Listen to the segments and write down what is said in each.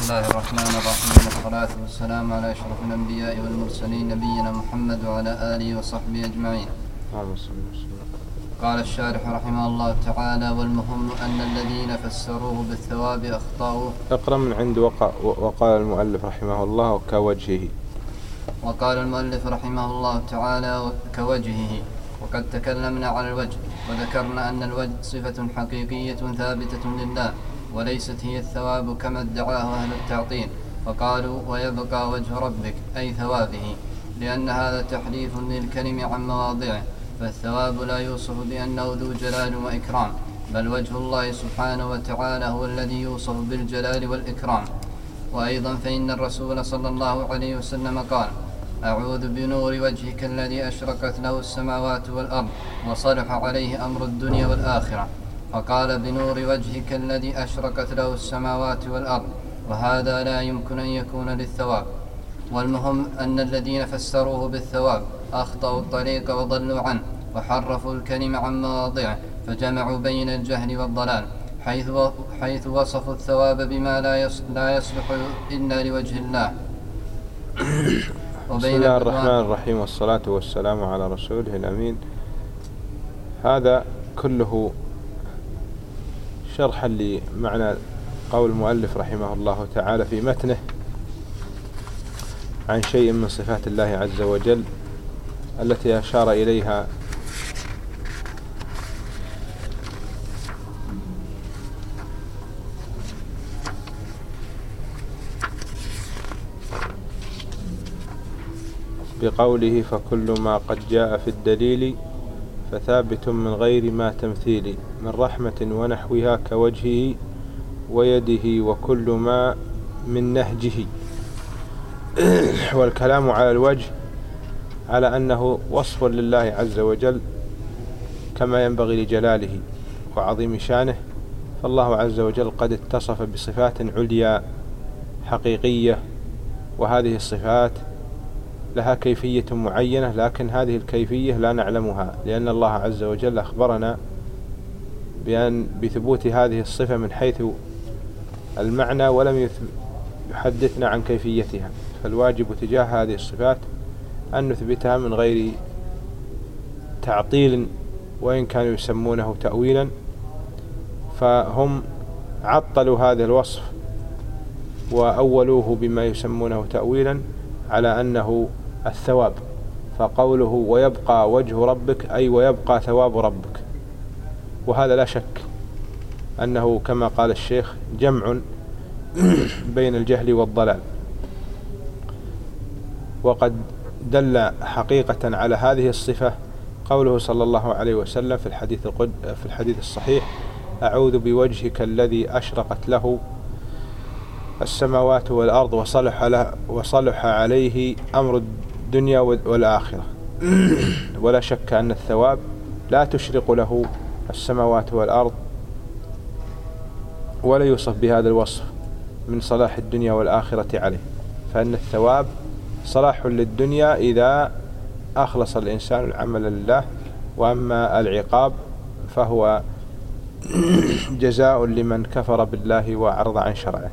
الله الرحمن الرحيم، والصلاة والسلام على أشرف الأنبياء والمرسلين نبينا محمد وعلى آله وصحبه أجمعين. قال الشارح رحمه الله تعالى: والمهم أن الذين فسروه بالثواب أخطأوا. اقرأ من عند وقال المؤلف رحمه الله كوجهه. وقال المؤلف رحمه الله تعالى كوجهه. وقد تكلمنا على الوجه، وذكرنا أن الوجه صفة حقيقية ثابتة لله، وليست هي الثواب كما ادعاه أهل التعطيل، فقالوا ويبقى وجه ربك أي ثوابه، لأن هذا تحريف للكلم عن مواضعه، فالثواب لا يوصف بأنه ذو جلال وإكرام، بل وجه الله سبحانه وتعالى هو الذي يوصف بالجلال والإكرام. وأيضا فإن الرسول صلى الله عليه وسلم قال: أعوذ بنور وجهك الذي أشرقت له السماوات والأرض وصلح عليه أمر الدنيا والآخرة، فقال: بنور وجهك الذي أشرقت له السماوات والأرض، وهذا لا يمكن أن يكون للثواب. والمهم أن الذين فسروه بالثواب أخطأوا الطريق وضلوا عنه، وحرفوا الكلمة عن مواضعه، فجمعوا بين الجهل والضلال، حيث وصفوا الثواب بما لا يصلح إلا لوجه الله. بسم الله الرحمن الرحيم، والصلاة والسلام على رسوله الأمين. هذا كله شرحا لمعنى قول المؤلف رحمه الله تعالى في متنه عن شيء من صفات الله عز وجل التي أشار إليها بقوله: فكل ما قد جاء في الدليل فثابت من غير ما تمثيل، من رحمة ونحوها كوجهه ويده وكل ما من نهجه. والكلام على الوجه على أنه وصف لله عز وجل كما ينبغي لجلاله وعظيم شانه، فالله عز وجل قد اتصف بصفات عليا حقيقية، وهذه الصفات لها كيفية معينة، لكن هذه الكيفية لا نعلمها، لأن الله عز وجل أخبرنا بثبوت هذه الصفة من حيث المعنى، ولم يحدثنا عن كيفيتها. فالواجب تجاه هذه الصفات أن نثبتها من غير تعطيل، وإن كانوا يسمونه تأويلا، فهم عطلوا هذا الوصف وأولوه بما يسمونه تأويلا على أنه الثواب، فقوله ويبقى وجه ربك أي ويبقى ثواب ربك، وهذا لا شك أنه كما قال الشيخ جمع بين الجهل والضلال. وقد دل حقيقة على هذه الصفة قوله صلى الله عليه وسلم في الحديث الصحيح: أعوذ بوجهك الذي أشرقت له السماوات والأرض وصلح عليه أمر الدنيا والآخرة. ولا شك أن الثواب لا تشرق له السماوات والأرض، ولا يوصف بهذا الوصف من صلاح الدنيا والآخرة عليه، فإن الثواب صلاح للدنيا إذا أخلص الإنسان العمل لله، وأما العقاب فهو جزاء لمن كفر بالله وأعرض عن شرعه.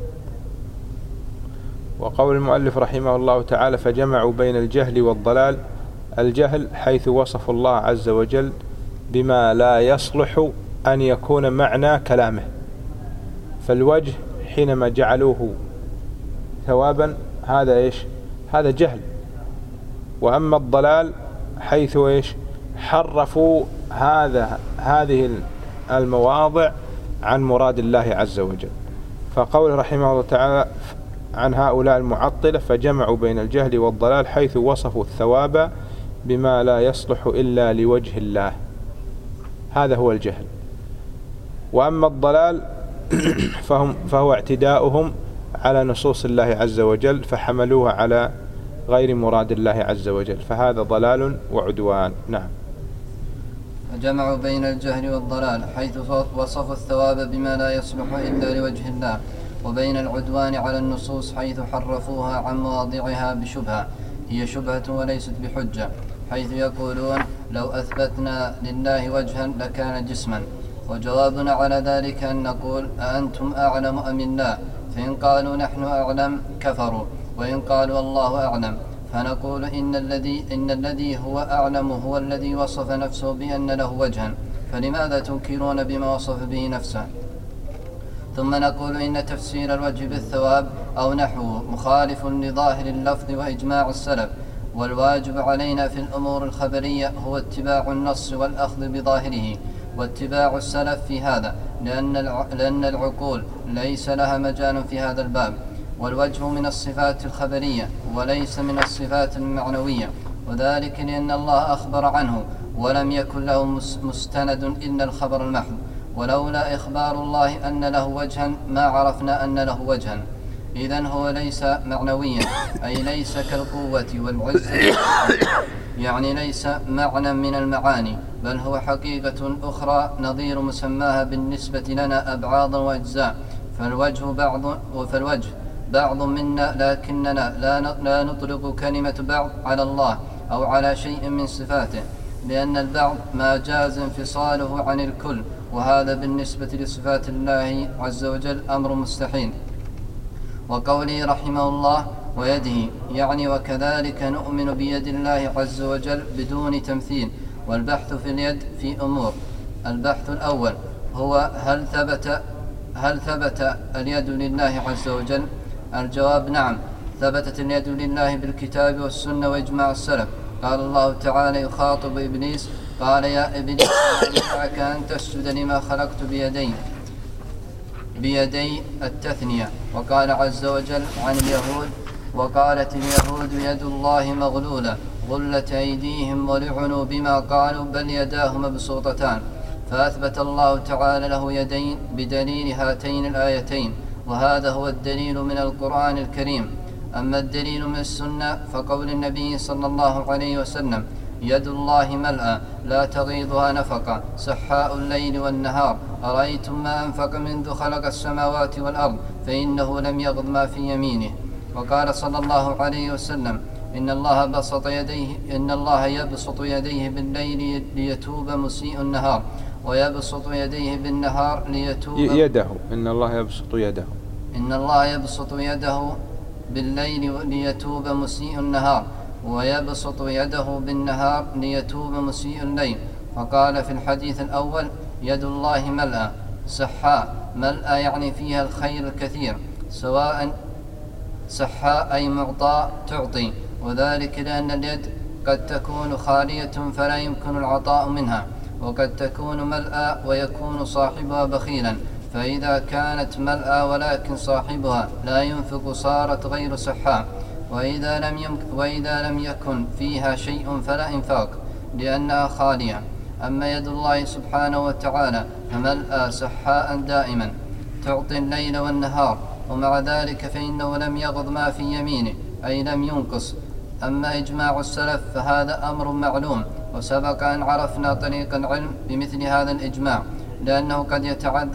وقول المؤلف رحمه الله تعالى: فجمعوا بين الجهل والضلال. الجهل حيث وصفوا الله عز وجل بما لا يصلح أن يكون معنى كلامه، فالوجه حينما جعلوه ثوابا هذا إيش؟ هذا جهل. وأما الضلال حيث إيش؟ حرفوا هذه المواضع عن مراد الله عز وجل. فقول رحمه الله تعالى عن هؤلاء المعطلة: فجمعوا بين الجهل والضلال حيث وصفوا الثواب بما لا يصلح إلا لوجه الله، هذا هو الجهل. وأما الضلال فهو اعتداؤهم على نصوص الله عز وجل، فحملوها على غير مراد الله عز وجل، فهذا ضلال وعدوان. نعم. فجمعوا بين الجهل والضلال حيث وصفوا الثواب بما لا يصلح إلا لوجه الله، وبين العدوان على النصوص حيث حرفوها عن مواضعها بشبهة هي شبهة وليست بحجة، حيث يقولون: لو أثبتنا لله وجها لكان جسما. وجوابنا على ذلك أن نقول: أأنتم أعلم أم الله؟ فإن قالوا نحن أعلم كفروا، وإن قالوا الله أعلم فنقول إن الذي هو أعلم هو الذي وصف نفسه بأن له وجها، فلماذا تنكرون بما وصف به نفسه؟ ثم نقول إن تفسير الوجه بالثواب أو نحوه مخالف لظاهر اللفظ وإجماع السلف، والواجب علينا في الأمور الخبرية هو اتباع النص والأخذ بظاهره، واتباع السلف في هذا، لأن العقول ليس لها مجال في هذا الباب. والوجه من الصفات الخبرية وليس من الصفات المعنوية، وذلك لأن الله أخبر عنه ولم يكن له مستند إلا الخبر المحض، ولولا إخبار الله أن له وجها ما عرفنا أن له وجها. إذن هو ليس معنويا، أي ليس كالقوة والعزة، يعني ليس معنى من المعاني، بل هو حقيقة أخرى نظير مسماها بالنسبة لنا أبعاض وأجزاء. فالوجه بعض منا، لكننا لا نطلق كلمة بعض على الله أو على شيء من صفاته، لأن البعض ما جاز انفصاله عن الكل، وهذا بالنسبة لصفات الله عز وجل أمر مستحيل. وقوله رحمه الله ويده، يعني وكذلك نؤمن بيد الله عز وجل بدون تمثيل. والبحث في اليد في أمور. البحث الأول هو هل ثبت اليد لله عز وجل؟ الجواب نعم، ثبتت اليد لله بالكتاب والسنة وإجماع السلف. قال الله تعالى يخاطب إبليس: قال يا إبليس منعك أن تسجد لما خلقت بيدي التثنية. وقال عز وجل عن اليهود: وقالت اليهود يد الله مغلولة غلت أيديهم ولعنوا بما قالوا بل يداه مبسوطتان. فأثبت الله تعالى له يدين بدليل هاتين الآيتين، وهذا هو الدليل من القرآن الكريم. أما الدليل من السنة فقول النبي صلى الله عليه وسلم: يد الله ملأى لا تغيضها نفقة سحاء الليل والنهار، أرأيتم ما أنفق منذ خلق السماوات والأرض فإنه لم يغض ما في يمينه. وقال صلى الله عليه وسلم: إن الله يبسط يديه بالليل ليتوب مسيء النهار، ويبسط يديه بالنهار ليتوب يده. إن الله يبسط يده بالليل ليتوب مسيء النهار، ويبسط يده بالنهار ليتوب مسيء الليل. وقال في الحديث الأول: يد الله ملأى سحاء، ملأى يعني فيها الخير الكثير، سواء سحاء أي معطاء تعطي، وذلك لأن اليد قد تكون خالية فلا يمكن العطاء منها، وقد تكون ملأى ويكون صاحبها بخيلا، فإذا كانت ملأى ولكن صاحبها لا ينفق صارت غير سحاء. وإذا لم يكن فيها شيء فلا إنفاق لأنها خالية. أما يد الله سبحانه وتعالى فملأى سحاء دائما تعطي الليل والنهار، ومع ذلك فإنه لم يغض ما في يمينه، أي لم ينقص. أما إجماع السلف فهذا أمر معلوم، وسبق أن عرفنا طريق العلم بمثل هذا الإجماع، لأنه قد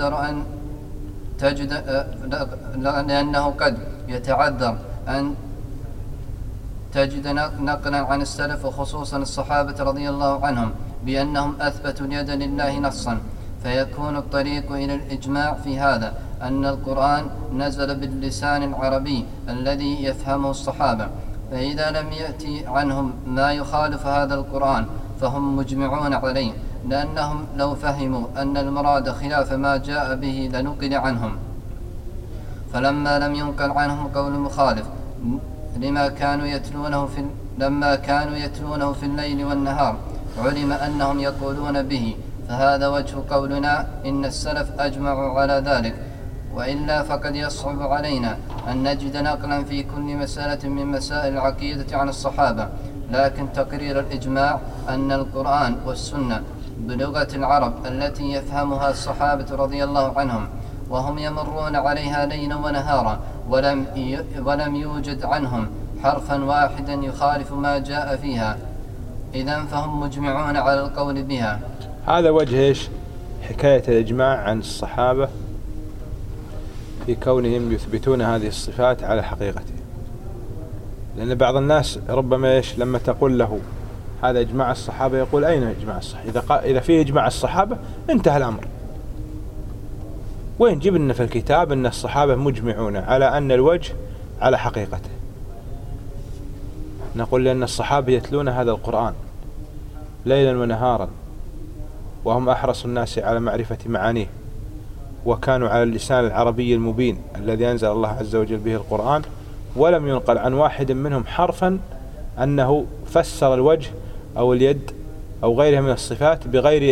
يتعذر أن تجد نقلا عن السلف وخصوصا الصحابة رضي الله عنهم بأنهم أثبتوا اليد لله نصا، فيكون الطريق إلى الإجماع في هذا أن القرآن نزل باللسان العربي الذي يفهمه الصحابة، فإذا لم يأتي عنهم ما يخالف هذا القرآن فهم مجمعون عليه، لأنهم لو فهموا أن المراد خلاف ما جاء به لنقل عنهم. فلما لم ينقل عنهم قول مخالف لما كانوا يتلونه في الليل والنهار علم أنهم يقولون به، فهذا وجه قولنا إن السلف أجمعوا على ذلك. وإلا فقد يصعب علينا أن نجد نقلا في كل مسألة من مسائل العقيدة عن الصحابة، لكن تقرير الإجماع أن القرآن والسنة بلغة العرب التي يفهمها الصحابة رضي الله عنهم وهم يمرون عليها ليلا ونهارا، ولم يوجد عنهم حرفا واحدا يخالف ما جاء فيها، إذن فهم مجمعون على القول بها. هذا وجه حكاية الإجماع عن الصحابة في كونهم يثبتون هذه الصفات على حقيقتها، لأن بعض الناس ربما لما تقول له هذا إجماع الصحابة يقول أين إجماع الصحابة؟ إذا فيه إجماع الصحابة انتهى الأمر، وين جبنا في الكتاب أن الصحابة مجمعون على أن الوجه على حقيقته؟ نقول لأن الصحابة يتلون هذا القرآن ليلا ونهارا، وهم أحرص الناس على معرفة معانيه، وكانوا على اللسان العربي المبين الذي أنزل الله عز وجل به القرآن، ولم ينقل عن واحد منهم حرفا أنه فسر الوجه أو اليد أو غيرها من الصفات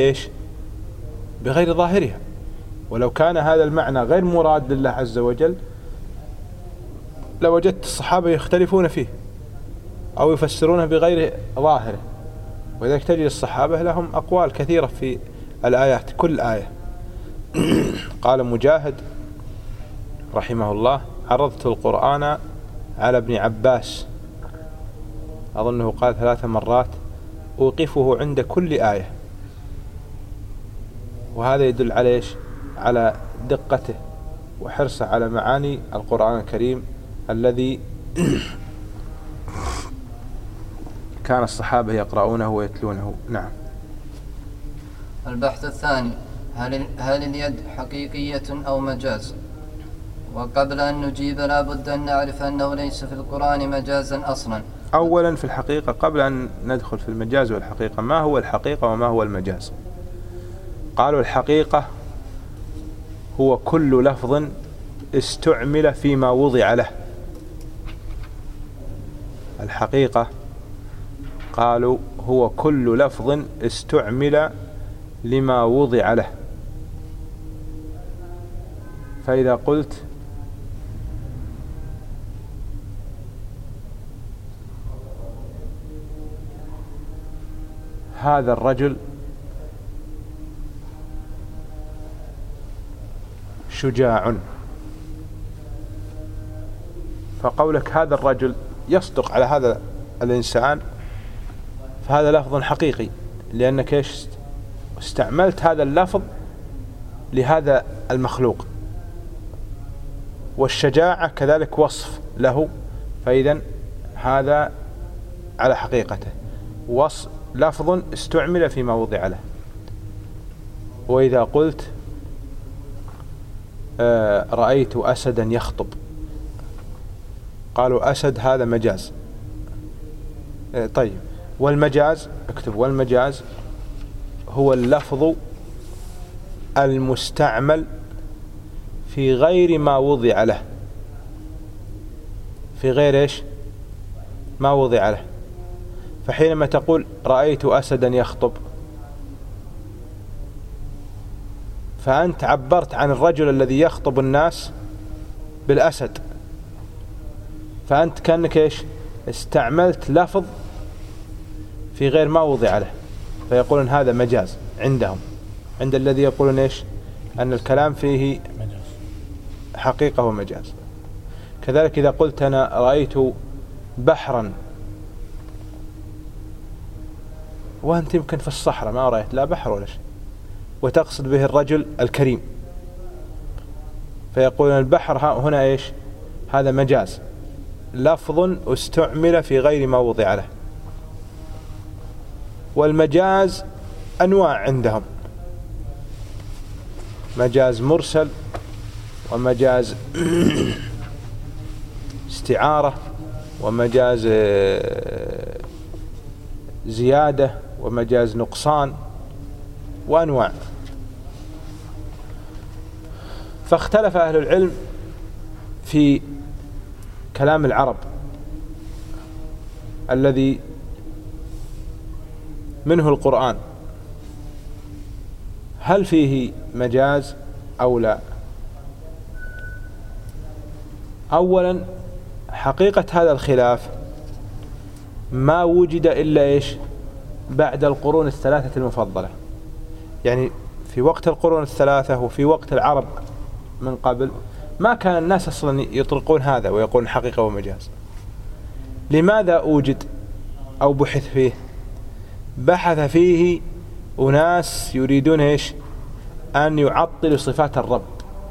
بغير ظاهرها. ولو كان هذا المعنى غير مراد لله عز وجل لوجدت الصحابة يختلفون فيه أو يفسرونه بغير ظاهره، ولذلك تجد الصحابة لهم أقوال كثيرة في الآيات كل آية. قال مجاهد رحمه الله: عرضت القرآن على ابن عباس، أظنه قال 3 مرات، أوقفه عند كل آية. وهذا يدل على إيش؟ على دقته وحرصه على معاني القرآن الكريم الذي كان الصحابة يقرؤونه ويتلونه. نعم. البحث الثاني: هل اليد حقيقية أو مجاز؟ وقبل أن نجيب لا بد أن نعرف أنه ليس في القرآن مجازا أصلا. أولا في الحقيقة، قبل أن ندخل في المجاز والحقيقة، ما هو الحقيقة وما هو المجاز؟ قالوا الحقيقة هو كل لفظ استعمل فيما وضع له. الحقيقة قالوا هو كل لفظ استعمل لما وضع له. فإذا قلت هذا الرجل شجاع، فقولك هذا الرجل يصدق على هذا الإنسان، فهذا لفظ حقيقي، لأنك إيش؟ استعملت هذا اللفظ لهذا المخلوق. والشجاعة كذلك وصف له، فإذا هذا على حقيقته لفظ استعمل فيما وضع له. وإذا قلت رأيت أسدا يخطب، قالوا أسد هذا مجاز. طيب، والمجاز، اكتب: والمجاز هو اللفظ المستعمل في غير ما وضع له. في غير إيش؟ ما وضع له. فحينما تقول رأيت أسدا يخطب، فأنت عبرت عن الرجل الذي يخطب الناس بالأسد، فأنت كأنك إيش؟ استعملت لفظ في غير ما وضع له، فيقولون هذا مجاز عندهم، عند الذي يقولون إيش؟ أن الكلام فيه حقيقة ومجاز. كذلك إذا قلت أنا رأيت بحرا، وأنت يمكن في الصحراء ما رأيت لا بحر ولا شيء، وتقصد به الرجل الكريم، فيقولون البحر هنا إيش؟ هذا مجاز، لفظ استعمل في غير ما وضع له. والمجاز أنواع عندهم: مجاز مرسل، ومجاز استعارة، ومجاز زيادة، ومجاز نقصان، وأنواع. فاختلف أهل العلم في كلام العرب الذي منه القرآن، هل فيه مجاز أو لا؟ أولا، حقيقة هذا الخلاف ما وجد إلا إيش؟ بعد القرون الثلاثة المفضلة، يعني في وقت القرون الثلاثة وفي وقت العرب من قبل ما كان الناس أصلا يطلقون هذا ويقولون حقيقة ومجاز. لماذا أوجد أو بحث فيه؟ بحث فيه أناس يريدون إيش؟ أن يعطلوا صفات الرب،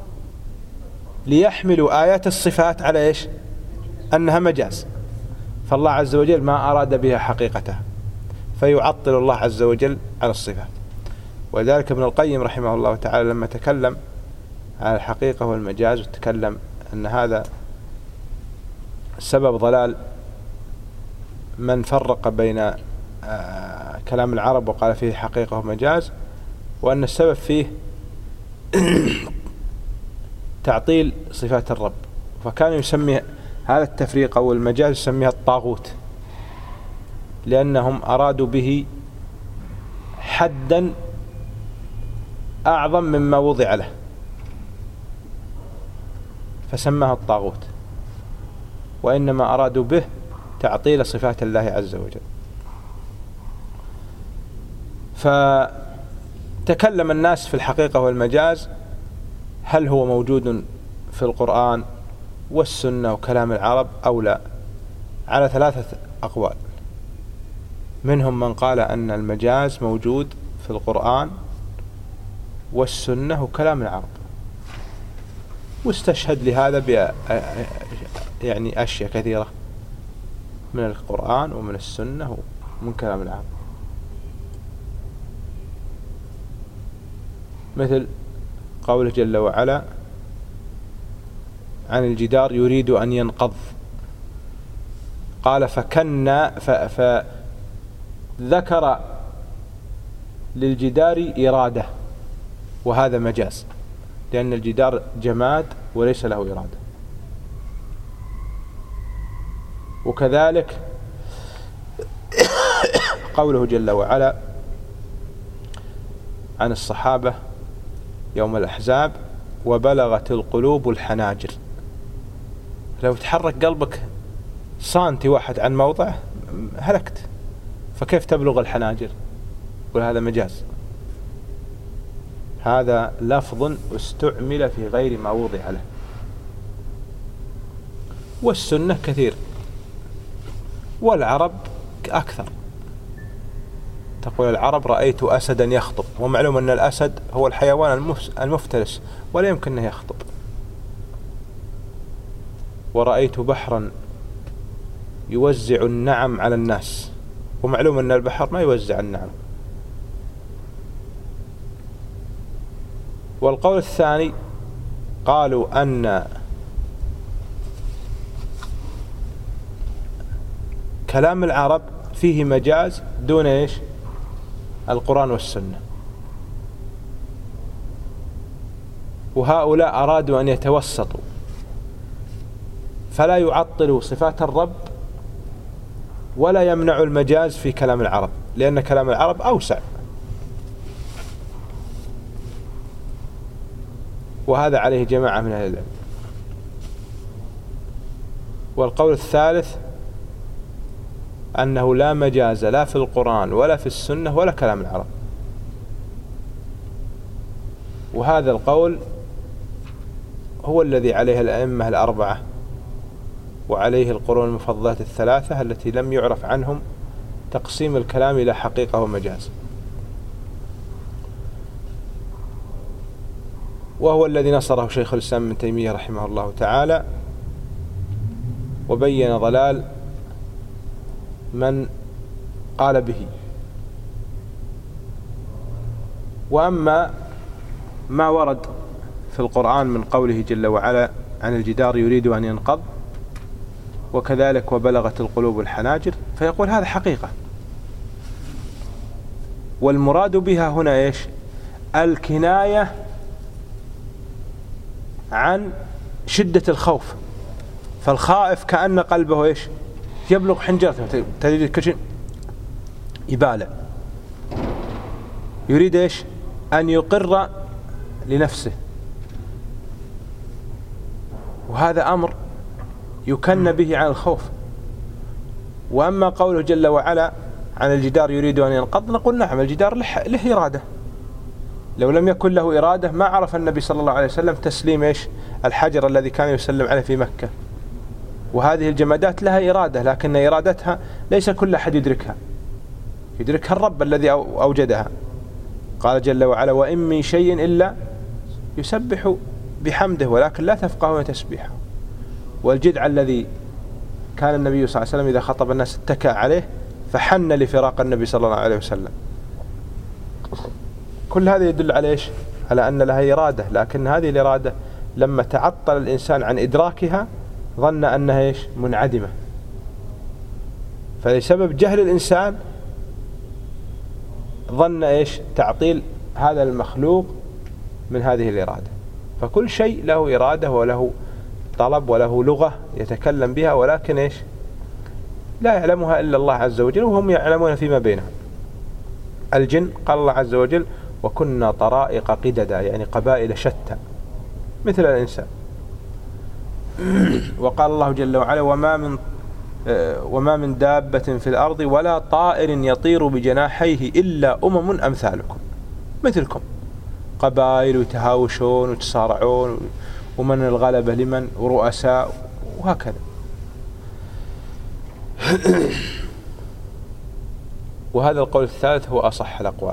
ليحملوا آيات الصفات على إيش؟ أنها مجاز، فالله عز وجل ما أراد بها حقيقتها، فيعطل الله عز وجل على الصفات. ولذلك ابن القيم رحمه الله تعالى لما تكلم على الحقيقة والمجاز، وتكلم أن هذا سبب ضلال من فرق بين كلام العرب وقال فيه حقيقة ومجاز، وأن السبب فيه تعطيل صفات الرب، فكان يسمي هذا التفريق أو المجاز يسميها الطاغوت، لأنهم أرادوا به حدا أعظم مما وضع له فسماها الطاغوت، وإنما أرادوا به تعطيل صفات الله عز وجل. فتكلم الناس في الحقيقة والمجاز هل هو موجود في القرآن والسنة وكلام العرب أو لا، على 3 أقوال. منهم من قال أن المجاز موجود في القرآن والسنة وكلام العرب، واستشهد لهذا يعني أشياء كثيرة من القرآن ومن السنة ومن كلام العرب، مثل قوله جل وعلا عن الجدار يريد أن ينقض، قال فكنا فذكر للجدار إرادة، وهذا مجاز لأن الجدار جماد وليس له إرادة. وكذلك قوله جل وعلا عن الصحابة يوم الأحزاب وبلغت القلوب الحناجر، لو تحرك قلبك سنتي واحد عن موضعه هلكت، فكيف تبلغ الحناجر؟ وهذا مجاز، هذا لفظ استعمل في غير ما وضع له. والسنة كثير، والعرب أكثر. تقول العرب رأيت أسدا يخطب، ومعلوم أن الأسد هو الحيوان المفترس ولا يمكن أن يخطب. ورأيت بحرا يوزع النعم على الناس، ومعلوم أن البحر ما يوزع النعم. والقول الثاني قالوا أن كلام العرب فيه مجاز دون إيش؟ القرآن والسنة. وهؤلاء أرادوا أن يتوسطوا فلا يعطلوا صفات الرب ولا يمنعوا المجاز في كلام العرب، لأن كلام العرب أوسع، وهذا عليه جماعة من أهل العلم. والقول الثالث أنه لا مجاز لا في القرآن ولا في السنة ولا كلام العرب، وهذا القول هو الذي عليه الأئمة الأربعة وعليه القرون المفضلة الثلاثة التي لم يعرف عنهم تقسيم الكلام إلى حقيقة ومجاز، وهو الذي نصره شيخ الإسلام ابن تيمية رحمه الله تعالى، وبين ضلال من قال به. وأما ما ورد في القرآن من قوله جل وعلا عن الجدار يريد أن ينقض، وكذلك وبلغت القلوب الحناجر، فيقول هذا حقيقة، والمراد بها هنا إيش؟ الكناية عن شدة الخوف، فالخائف كأن قلبه إيش؟ يبلغ حنجرته، تجد كل شيء يبالع، يريد إيش؟ أن يقر لنفسه، وهذا أمر يكن به عن الخوف. وأما قوله جل وعلا عن الجدار يريد أن ينقض، نقول نعم الجدار له إرادة، لو لم يكن له إرادة ما عرف النبي صلى الله عليه وسلم تسليم إيش؟ الحجر الذي كان يسلم عليه في مكة. وهذه الجمادات لها إرادة، لكن إرادتها ليس كل أحد يدركها الرب الذي أوجدها. قال جل وعلا وإن من شيء إلا يسبح بحمده ولكن لا تفقهون تسبيحه. والجذع الذي كان النبي صلى الله عليه وسلم إذا خطب الناس اتكأ عليه فحن لفراق النبي صلى الله عليه وسلم. كل هذا يدل على إيش؟ على أن لها إرادة، لكن هذه الإرادة لما تعطل الإنسان عن إدراكها ظن أنها إيش؟ منعدمة. فلسبب جهل الإنسان ظن إيش؟ تعطيل هذا المخلوق من هذه الإرادة. فكل شيء له إرادة وله طلب وله لغة يتكلم بها، ولكن إيش؟ لا يعلمها إلا الله عز وجل، وهم يعلمون فيما بينهم. الجن قال الله عز وجل: وكنا طرائق قددا، يعني قبائل شتى مثل الإنسان. وقال الله جل وعلا: وما من دابة في الأرض ولا طائر يطير بجناحيه إلا أمم أمثالكم مثلكم، قبائل يتهاوشون ويتصارعون، ومن الغلبة لمن، ورؤساء، وهكذا. وهذا القول الثالث هو أصح الأقوال.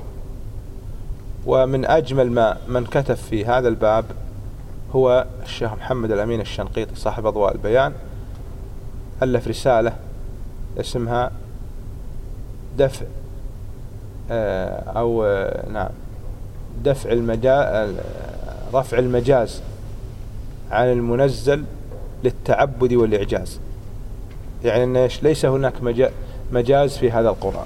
ومن أجمل من كتب في هذا الباب هو الشيخ محمد الأمين الشنقيطي صاحب أضواء البيان، ألف رسالة اسمها دفع رفع المجاز عن المنزل للتعبد والإعجاز، يعني أن ليس هناك مجاز في هذا القرآن.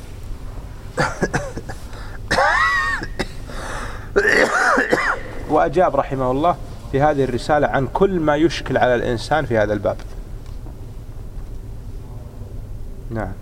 وأجاب رحمه الله في هذه الرسالة عن كل ما يشكل على الإنسان في هذا الباب. نعم.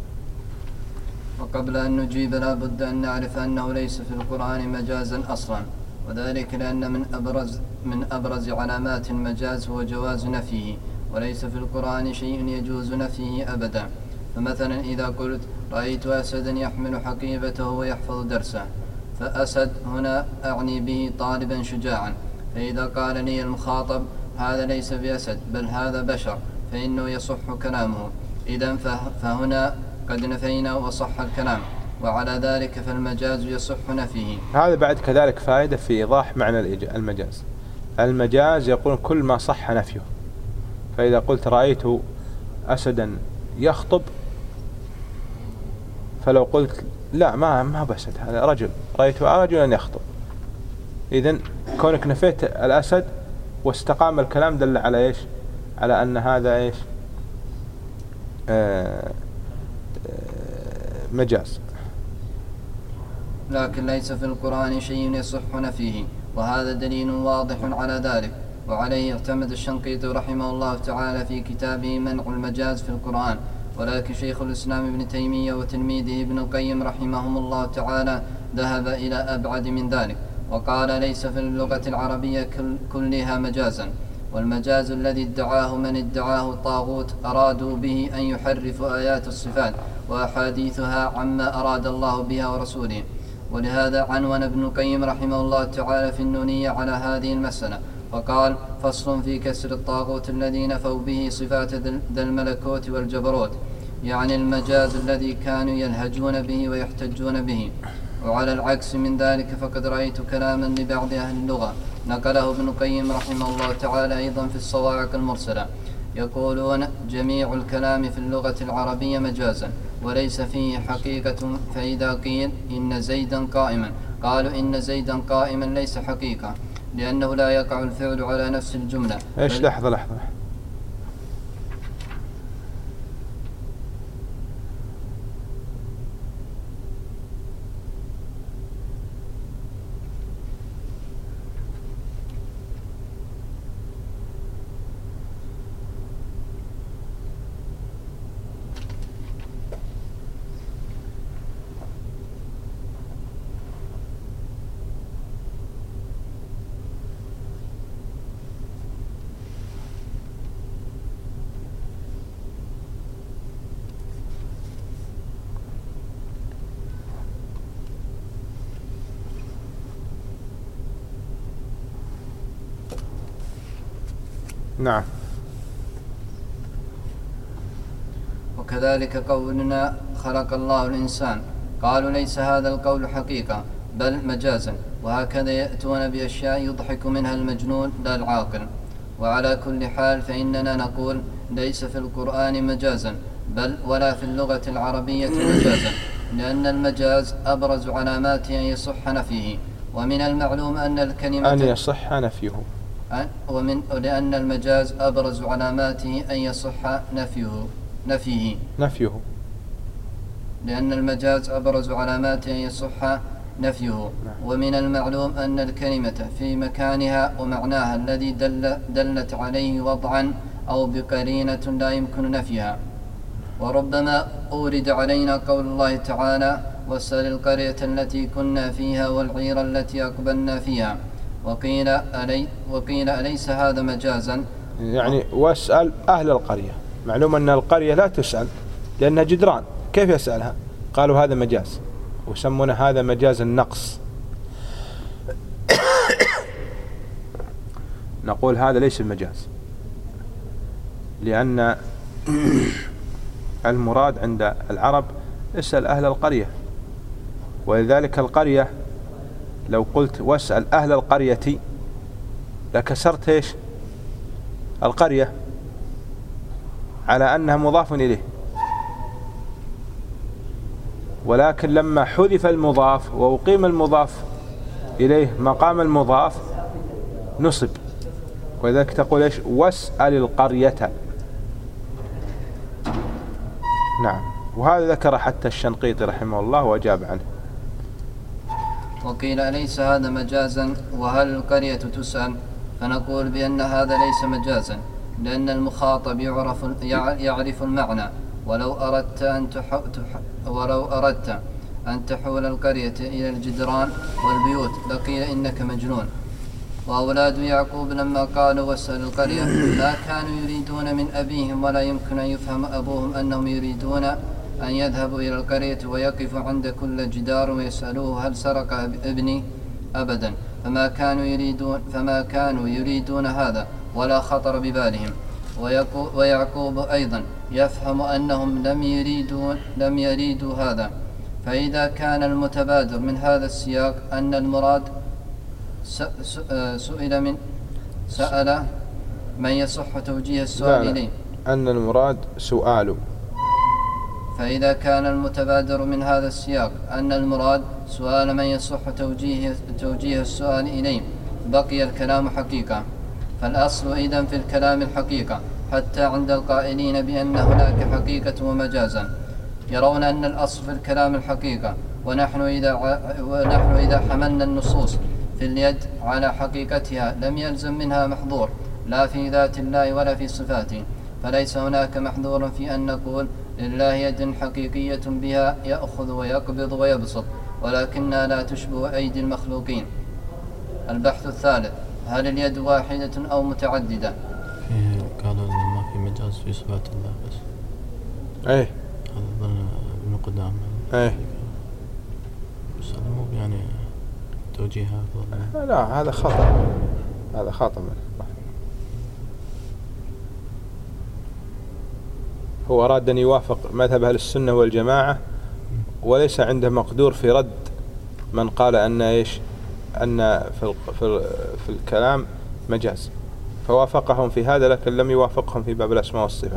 وقبل أن نجيب لا بد أن نعرف أنه ليس في القرآن مجازا أصلا، وذلك لأن من أبرز علامات المجاز هو جواز نفيه، وليس في القرآن شيء يجوز نفيه أبدا. فمثلا إذا قلت: رأيت أسدا يحمل حقيبته ويحفظ درسه، فأسد هنا أعني به طالبا شجاعا، فإذا قال لي المخاطب: هذا ليس بأسد بل هذا بشر، فإنه يصح كلامه. إذن فهنا قد نفينا وصح الكلام، وعلى ذلك فالمجاز يصح نفيه. هذا بعد كذلك فائدة في إيضاح معنى المجاز. المجاز يقول كل ما صح نفيه. فإذا قلت: رأيت أسدا يخطب، فلو قلت: لا ما بأسد هذا رجل، رأيت رجلا يخطب، إذن كونك نفيت الأسد واستقام الكلام دل على إيش؟ على أن هذا إيش؟ مجاز. لكن ليس في القرآن شيء يصح نفيه، وهذا دليل واضح على ذلك، وعليه اعتمد الشنقيطي رحمه الله تعالى في كتابه منع المجاز في القرآن. ولكن شيخ الإسلام ابن تيمية وتلميذه ابن القيم رحمهم الله تعالى ذهب إلى أبعد من ذلك، وقال: ليس في اللغة العربية كلها مجازا، والمجاز الذي ادعاه من ادعاه الطاغوت أرادوا به أن يحرفوا آيات الصفات وأحاديثها عما أراد الله بها ورسوله. ولهذا عنون ابن القيم رحمه الله تعالى في النونية على هذه المسألة، وقال: فصل في كسر الطاغوت الذي نفوا به صفات ذا الملكوت والجبروت، يعني المجاز الذي كانوا يلهجون به ويحتجون به. وعلى العكس من ذلك فقد رأيت كلاما لبعض أهل اللغة نقله ابن القيم رحمه الله تعالى أيضا في الصواعق المرسلة، يقولون: جميع الكلام في اللغة العربية مجازا وليس فيه حقيقة. فإذا قيل: إن زيدا قائما، قالوا: إن زيدا قائما ليس حقيقة، لأنه لا يقع الفعل على نفس الجملة. إيش؟ لحظة. نعم. وكذلك قولنا: خلق الله الإنسان، قالوا: ليس هذا القول حقيقة بل مجازا. وهكذا يأتون بأشياء يضحك منها المجنون لا العاقل. وعلى كل حال فإننا نقول: ليس في القرآن مجازا بل ولا في اللغة العربية مجازا، لأن المجاز أبرز علاماته أن يصح نفيه، ومن المعلوم أن الكلمة أن يصح نفيه، لأن المجاز أبرز علاماته أن يصح نفيه لأن المجاز أبرز علاماته أن يصح نفيه. ومن المعلوم أن الكلمة في مكانها ومعناها الذي دلت عليه وضعا أو بقرينة لا يمكن نفيها. وربما أورد علينا قول الله تعالى: واسأل القرية التي كنا فيها والعير التي أقبلنا فيها. وقيل أليس هذا مجازا؟ يعني واسأل أهل القرية، معلوم أن القرية لا تسأل لأنها جدران، كيف يسألها؟ قالوا هذا مجاز، ويسمون هذا مجاز النقص. نقول هذا ليس مجاز، لأن المراد عند العرب اسأل أهل القرية، ولذلك القرية لو قلت واسأل أهل القرية لكسرت ايش؟ القرية على أنها مضاف إليه، ولكن لما حذف المضاف وأقيم المضاف إليه مقام المضاف نصب، ولذلك تقول ايش؟ واسأل القرية. نعم، وهذا ذكر حتى الشنقيطي رحمه الله وأجاب عنه. وقيل أليس هذا مجازا وهل القرية تسأل؟ فنقول بأن هذا ليس مجازا، لأن المخاطب يعرف المعنى. ولو أردت أن تحول القرية إلى الجدران والبيوت لقيل إنك مجنون. وأولاد يعقوب لما قالوا واسأل القرية ما كانوا يريدون من أبيهم، ولا يمكن أن يفهم أبوهم أنهم يريدون أن يذهبوا إلى القرية ويقفوا عند كل جدار ويسألوه هل سرق ابني؟ أبدا. فما كانوا يريدون هذا ولا خطر ببالهم. ويعقوب أيضا يفهم أنهم لم يريدوا هذا. فإذا كان المتبادر من هذا السياق أن المراد سأل من يصح توجيه السؤال إليه، أن المراد سؤال. فإذا كان المتبادر من هذا السياق أن المراد سؤال من يصح توجيه السؤال إليه بقي الكلام حقيقة. فالأصل إذن في الكلام الحقيقة، حتى عند القائلين بأن هناك حقيقة ومجازا يرون أن الأصل في الكلام الحقيقة. ونحن إذا حملنا النصوص في اليد على حقيقتها لم يلزم منها محظور لا في ذات الله ولا في صفاته، فليس هناك محظور في أن نقول لله يد حقيقية بها يأخذ ويقبض ويبسط، ولكنها لا تشبه أيدي المخلوقين. البحث الثالث: هل اليد واحدة أو متعددة؟ قالوا ما في مجاز في صفات الله بس. ايه هذا ابن قدامة. ايه بس هذا مو يعني توجيه هذا. لا، هذا خطأ، هذا خطأ منه. هو أراد أن يوافق مذهب أهل السنة والجماعة، وليس عنده مقدور في رد من قال أن إيش؟ أن في الكلام مجاز، فوافقهم في هذا لكن لم يوافقهم في باب الأسماء والصفات.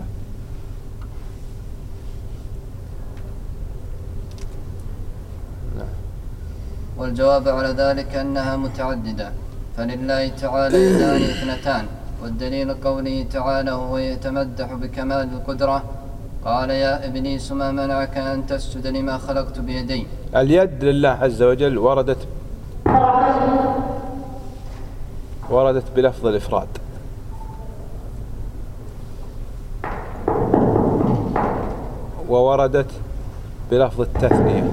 والجواب على ذلك أنها متعددة، فلله تعالى يدان اثنتان. والدليل قوله تعالى وهو يتمدح بكمال القدرة: قال يا إبليس ما منعك أن تسجد لما خلقت بيدي. اليد لله عز وجل وردت بلفظ الإفراد، ووردت بلفظ التثنية،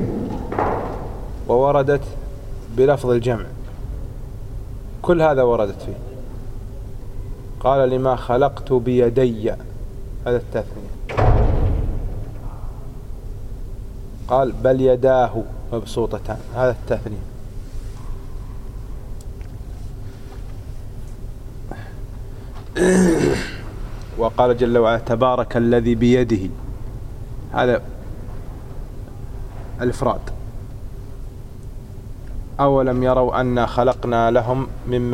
ووردت بلفظ الجمع، كل هذا وردت فيه. قال لما خلقت بيدي، هذا التثنية. قال بل يداه مبسوطتان، هذا التثنية. وقال جل وعلا تبارك الذي بيده، هذا الإفراد. أولم يروا أنا خلقنا لهم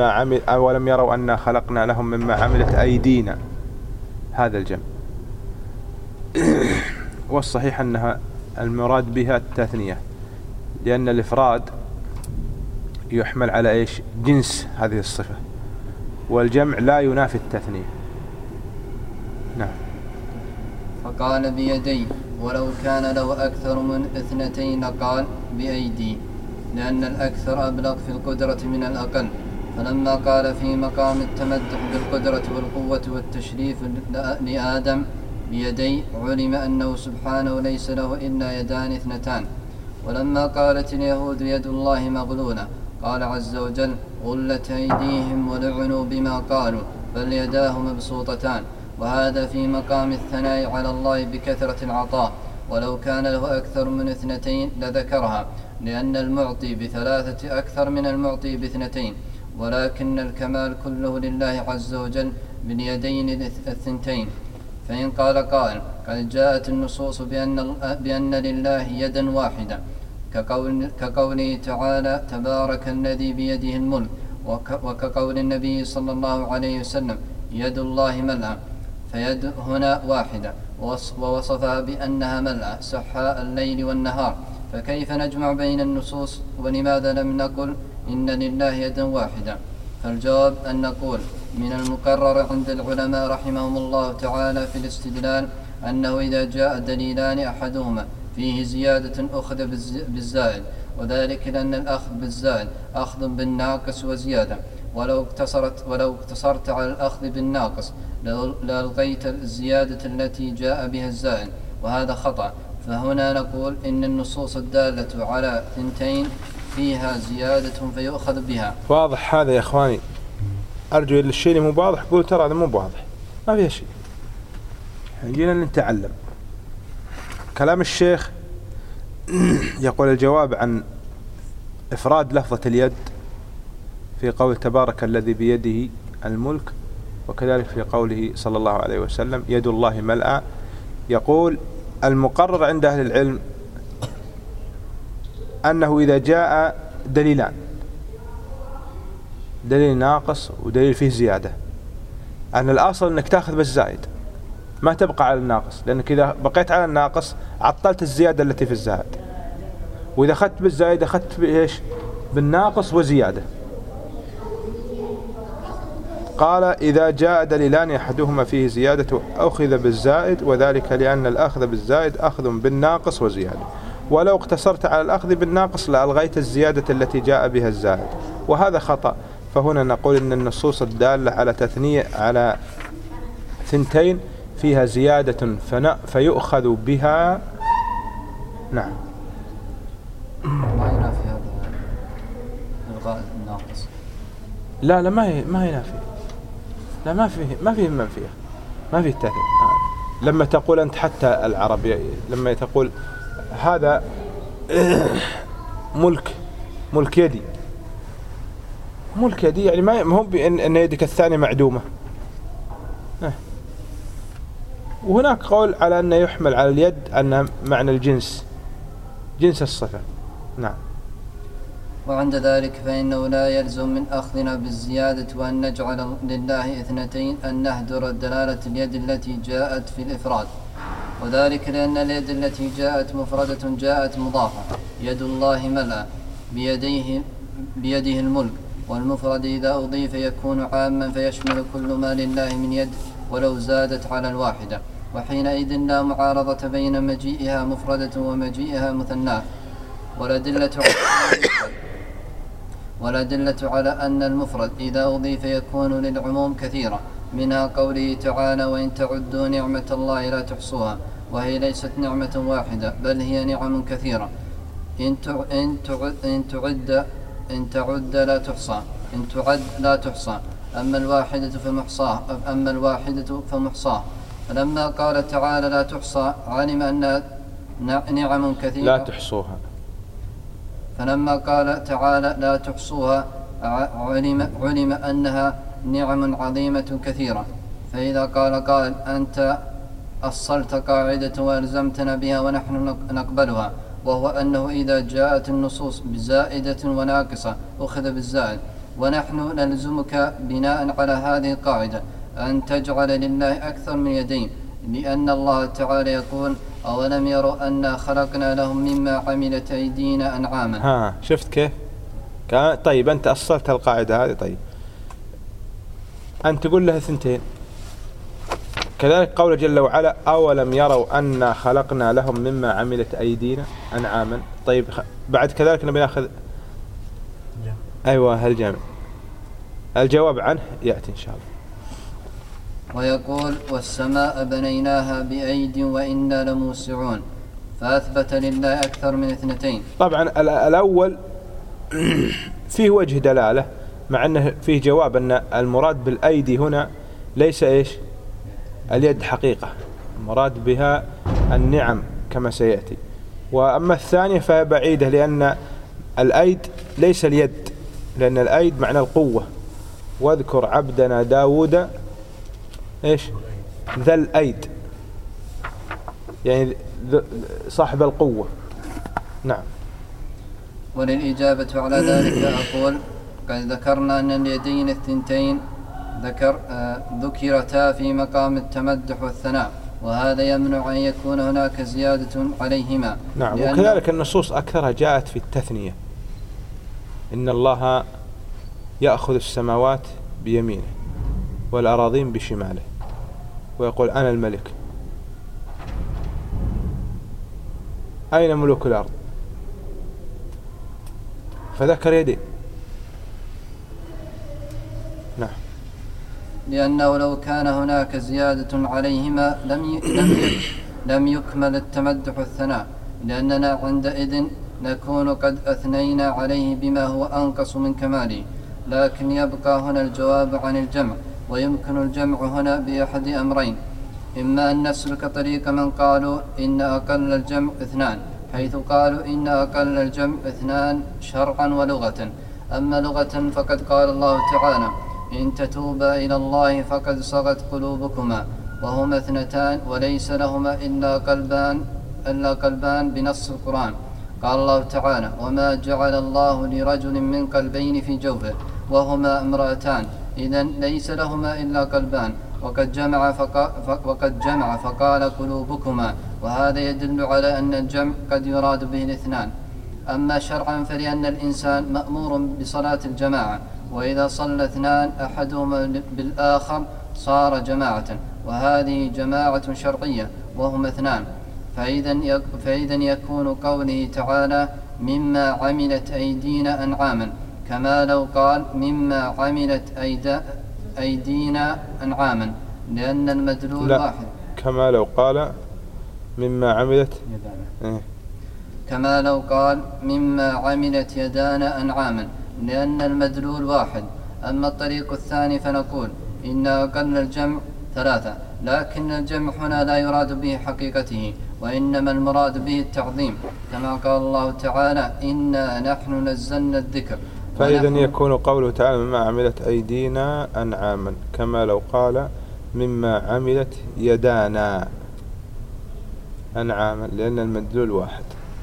مما عملت أيدينا، هذا الجمع. والصحيح أنها المراد بها التثنية، لأن الإفراد يحمل على إيش؟ جنس هذه الصفة، والجمع لا ينافي التثنية. نعم. فقال بيدي، ولو كان له أكثر من 2 قال بأيدي، لأن الأكثر أبلغ في القدرة من الأقل. فلما قال في مقام التمدح بالقدرة والقوة والتشريف لآدم بيدي، علم أنه سبحانه ليس له إلا يدان 2. ولما قالت اليهود يد الله مغلولة، قال عز وجل غلت أيديهم ولعنوا بما قالوا بل يداه مبسوطتان. وهذا في مقام الثناء على الله بكثرة العطاء. ولو كان له أكثر من 2 لذكرها، لأن المعطي ب3 أكثر من المعطي ب2، ولكن الكمال كله لله عز وجل باليدين 2. فإن قال قائل قد جاءت النصوص بأن لله يدا واحدة، كقوله تعالى تبارك الذي بيده الملك، وكقول النبي صلى الله عليه وسلم يد الله ملأى، فيد هنا واحدة ووصفها بأنها ملأى سحاء الليل والنهار، فكيف نجمع بين النصوص؟ ولماذا لم نقل إن لله يدا واحدة؟ فالجواب أن نقول من المقرر عند العلماء رحمهم الله تعالى في الاستدلال أنه إذا جاء دليلان أحدهما فيه زيادة أخذ بالزائد، وذلك لأن الأخذ بالزائد أخذ بالناقص وزيادة، ولو اقتصرت على الأخذ بالناقص لألغيت الزيادة التي جاء بها الزائد، وهذا خطأ. فهنا نقول إن النصوص الدالة على 2 فيها زيادة فيؤخذ بها. واضح هذا يا إخواني؟ أرجو الشيء اللي مو واضح قول ترى هذا مو واضح، ما فيها شيء، جينا نتعلم. كلام الشيخ يقول الجواب عن إفراد لفظة اليد في قول تبارك الذي بيده الملك، وكذلك في قوله صلى الله عليه وسلم يد الله ملأى. يقول المقرر عند أهل العلم أنه إذا جاء دليلان، دليل ناقص ودليل فيه زيادة، أن الأصل أنك تأخذ بالزائد ما تبقى على الناقص، لأنك إذا بقيت على الناقص عطلت الزيادة التي في الزائد، وإذا أخذت بالزائد أخذت بإيش؟ بالناقص وزيادة. قال إذا جاء دليلان أحدهما فيه زيادة أخذ بالزائد، وذلك لأن الأخذ بالزائد أخذ بالناقص وزيادة، ولو اقتصرت على الأخذ بالناقص لألغيت الزيادة التي جاء بها الزائد، وهذا خطأ. فهنا نقول إن النصوص الدالة على تثنية على 2 فيها زيادة فيؤخذ بها. نعم. ما ينافي هذا الغاء الناقص. لا ما ينافي، لا ما فيه منفية، ما فيه تثنية. لما تقول أنت حتى العرب لما تقول هذا ملك يدي، ملك يدي يعني ما هو بأن يدك الثانية معدومة. وهناك قول على أن يحمل على اليد أن معنى الجنس، جنس الصفة. نعم. وعند ذلك فإنه لا يلزم من أخذنا بالزيادة وأن نجعل لله 2 أن نهدر دلالة اليد التي جاءت في الإفراد، وذلك لأن اليد التي جاءت مفردة جاءت مضافة، يد الله ملأى بيده الملك، والمفرد إذا أضيف يكون عاما فيشمل كل ما لله من يد ولو زادت على الواحدة، وحينئذ لا معارضة بين مجيئها مفردة ومجيئها مثناه، ولا دلة على أن المفرد إذا أضيف يكون للعموم كثيرة، منها قوله تعالى وإن تعدوا نعمة الله لا تحصوها، وهي ليست نعمة واحدة بل هي نعم كثيرة. إن تعد لا تحصى، أما الواحدة فمحصاه. فلما قال تعالى لا تحصى علم أن نعم كثيرة لا تحصوها. فلما قال تعالى لا تحصوها علم أنها نعم عظيمة كثيرة. فإذا قال قائل أنت أصلت قاعدة وألزمتنا بها ونحن نقبلها، وهو أنه إذا جاءت النصوص بزائدة وناقصة أخذ بالزائد، ونحن نلزمك بناء على هذه القاعدة أن تجعل لله أكثر من يدين، لأن الله تعالى يقول أولم يروا أنا خلقنا لهم مما عملت أيدينا أنعاما. شفت كيف طيب أنت أصلت القاعدة هذه. طيب أنت تقول له اثنتين. كذلك قول جل وعلا أولم يروا أنا خلقنا لهم مما عملت أيدينا أنعاما. طيب بعد كذلك نبي ناخذ أيوة الجامع، الجواب عنه يأتي إن شاء الله. ويقول والسماء بنيناها بأيد وإنا لموسعون، فأثبت لله أكثر من اثنتين. طبعا الأول فيه وجه دلالة، مع أنه فيه جواب أن المراد بالأيدي هنا ليس إيش اليد حقيقة، المراد بها النعم كما سيأتي. وأما الثانية فهي بعيدة، لأن الأيد ليس اليد، لأن الأيد معنى القوة. واذكر عبدنا داود إيش ذا الأيد، يعني صاحب القوة. نعم. وللإجابة على ذلك أقول قد ذكرنا أن اليدين الثنتين ذكرتا في مقام التمدح والثناء، وهذا يمنع أن يكون هناك زيادة عليهما. نعم. وكذلك النصوص أكثرها جاءت في التثنية، إن الله يأخذ السماوات بيمينه والأراضين بشماله ويقول أنا الملك. أين ملوك الأرض؟ فذكر يدين. نعم. لأنه لو كان هناك زيادة عليهما لم يكمل التمدح والثناء، لأننا عندئذ نكون قد أثنينا عليه بما هو أنقص من كماله. لكن يبقى هنا الجواب عن الجمع، ويمكن الجمع هنا بأحد أمرين: إما أن نسلك طريق من قالوا إن أقل الجمع اثنان، حيث قالوا إن أقل الجمع اثنان شرعا ولغة. أما لغة فقد قال الله تعالى إن تتوبا إلى الله فقد صغت قلوبكما، وهما اثنتان وليس لهما إلا قلبان بنص القرآن. قال الله تعالى وما جعل الله لرجل من قلبين في جوفه وهما امرأتان، إذن ليس لهما إلا قلبان. وقد جمع فقال قلوبكما، وهذا يدل على أن الجمع قد يراد به الاثنان. أما شرعا فلأن الإنسان مأمور بصلاة الجماعة، وإذا صلى اثنان أحدهما بالآخر صار جماعة، وهذه جماعة شرعية وهما اثنان. فإذا يكون قوله تعالى مما عملت أيدينا أنعاما، كما لو قال مما عملت أيدينا أنعاما، لأن المدلول واحد. كما لو قال مما عملت كما لو قال مما عملت يدانا أنعاما، لأن المدلول واحد. أما الطريق الثاني فنقول إن أقل الجمع ثلاثة، لكن الجمع هنا لا يراد به حقيقته، وإنما المراد به التعظيم، كما قال الله تعالى إنا نحن نزلنا الذكر. فإذا يكون قوله تعالى مما عملت أيدينا أنعاما، كما لو قال مما عملت يدانا أنعاما، لأن المدلول واحد.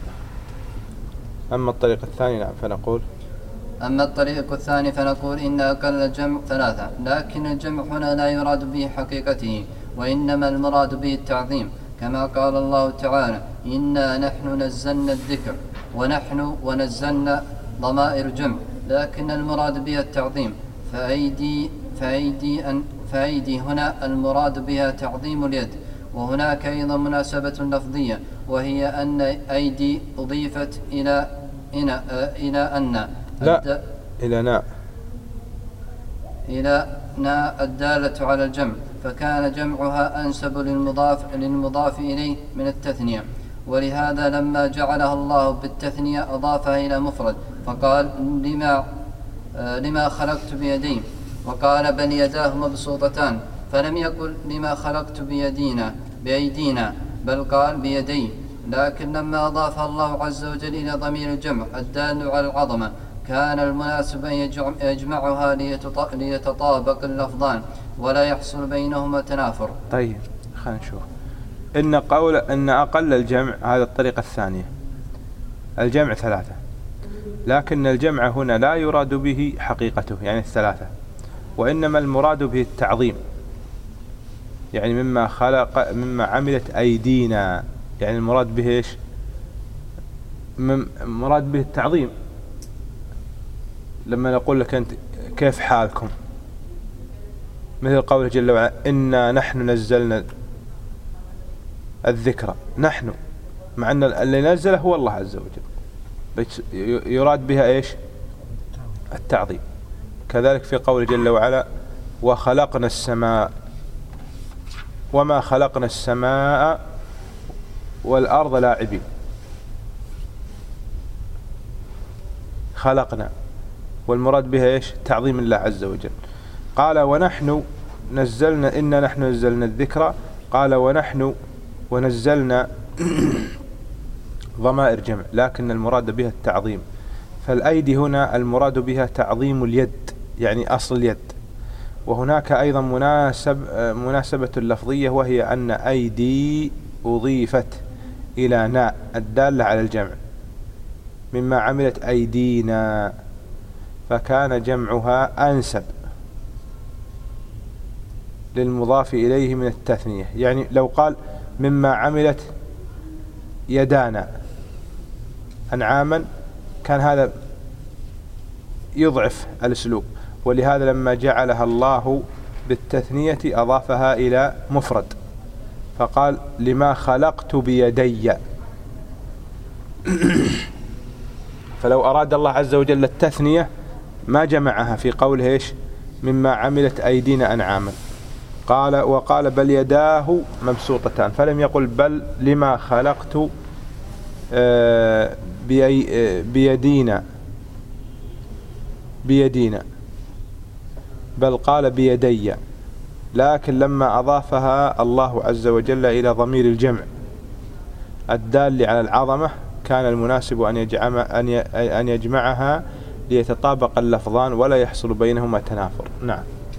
أما الطريق الثاني نعم فنقول إن أقل الجمع ثلاثة، لكن الجمع هنا لا يراد به حقيقته، وإنما المراد به التعظيم، كما قال الله تعالى إنا نحن نزلنا الذكر. ونحن ونزلنا ضمائر جمع، لكن المراد بها التعظيم. فأيدي هنا المراد بها تعظيم اليد. وهناك أيضا مناسبة لفظية، وهي أن أيدي أضيفت إلى نا الدالة على الجمع، فكان جمعها أنسب للمضاف إليه من التثنية. ولهذا لما جعلها الله بالتثنية أضافها إلى مفرد، فقال لما خلقت بيدين، وقال بل يداه مبسوطتان، فلم يقل لما خلقت بأيدينا، بل قال بيدي. لكن لما أضافها الله عز وجل إلى ضمير الجمع الدال على العظمة، كان المناسب أن يجمعها ليتطابق اللفظان ولا يحصل بينهما تنافر. طيب خلينا نشوف. إن أقل الجمع هذا الطريقة الثانية، الجمع ثلاثة، لكن الجمع هنا لا يراد به حقيقته يعني الثلاثة، وإنما المراد به التعظيم، يعني مما عملت أيدينا، يعني المراد به إيش؟ مراد به التعظيم، لما نقول لك أنت كيف حالكم، مثل قوله جل وعلا إنا نحن نزلنا الذكر، نحن، مع أن اللي نزله هو الله عز وجل، يراد بها إيش؟ التعظيم. كذلك في قوله جل وعلا وخلقنا السماء وما خلقنا السماء والأرض لاعبين، خلقنا، والمراد بها إيش؟ تعظيم الله عز وجل. قال ونحن نزلنا، إنا نحن نزلنا الذكر، قال ونحن ونزلنا ضمائر جمع، لكن المراد بها التعظيم. فالأيدي هنا المراد بها تعظيم اليد، يعني أصل اليد. وهناك أيضا مناسبة لفظية، وهي أن أيدي أضيفت إلى ناء الدالة على الجمع، مما عملت أيدينا، فكان جمعها أنسب للمضاف إليه من التثنية. يعني لو قال مما عملت يدانا أنعاما كان هذا يضعف الأسلوب، ولهذا لما جعلها الله بالتثنية أضافها إلى مفرد، فقال لما خلقت بيدي. فلو أراد الله عز وجل التثنية ما جمعها في قوله إيش؟ مما عملت أيدينا أنعاما. وقال بل يداه مبسوطتان، فلم يقل بل لما خلقت بيدينا، بل قال بيدي. لكن لما أضافها الله عز وجل إلى ضمير الجمع الدال على العظمة كان المناسب أن يجمعها ليتطابق اللفظان ولا يحصل بينهما تنافر. نعم.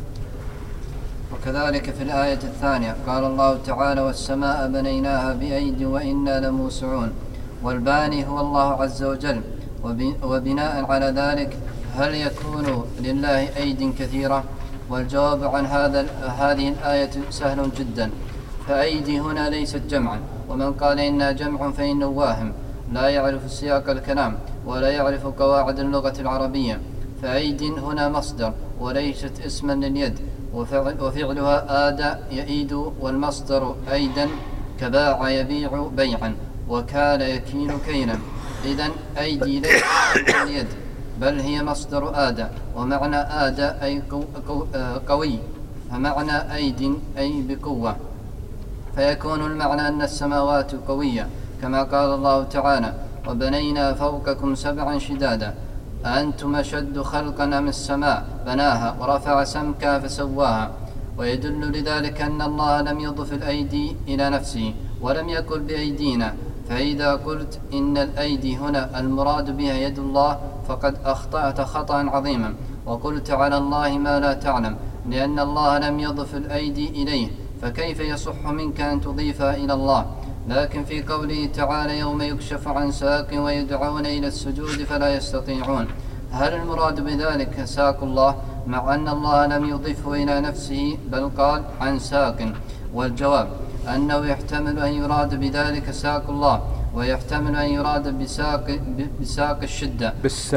وكذلك في الآية الثانية قال الله تعالى والسماء بنيناها بأيد وإنا لموسعون، والباني هو الله عز وجل. وبناء على ذلك هل يكون لله أيد كثيرة؟ والجواب عن هذه الآية سهل جدا، فأيدي هنا ليست جمعا، ومن قال إنها جمع فإنه واهم لا يعرف سياق الكلام ولا يعرف قواعد اللغة العربية. فأيد هنا مصدر وليست اسما لليد، وفعلها آد يئيد، والمصدر أيدا كباع يبيع بيعا، وكال يكين كينا. إذن أيدي ليست اليد بل هي مصدر آد، ومعنى آد أي قوي، فمعنى أيد أي بقوة، فيكون المعنى أن السماوات قوية، كما قال الله تعالى وبنينا فوقكم سبعا شدادا أأنتم أشد خلقا أم السماء بناها ورفع سمكها فسواها. ويدل لذلك أن الله لم يضف الأيدي إلى نفسه ولم يقل بأيدينا، فإذا قلت إن الأيدي هنا المراد بها يد الله فقد أخطأت خطأ عظيما، وقلت على الله ما لا تعلم، لأن الله لم يضف الأيدي إليه، فكيف يصح منك أن تضيفها إلى الله؟ لكن في قوله تعالى يوم يكشف عن ساق ويدعون إلى السجود فلا يستطيعون، هل المراد بذلك ساق الله مع أن الله لم يضفه إلى نفسه بل قال عن ساق؟ والجواب أنه يحتمل أن يراد بذلك ساق الله، ويحتمل أن يراد بساق الشدة،